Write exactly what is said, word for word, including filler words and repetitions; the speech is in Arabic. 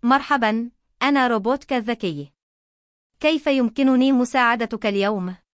مرحبا، أنا روبوتك الذكي. كيف يمكنني مساعدتك اليوم؟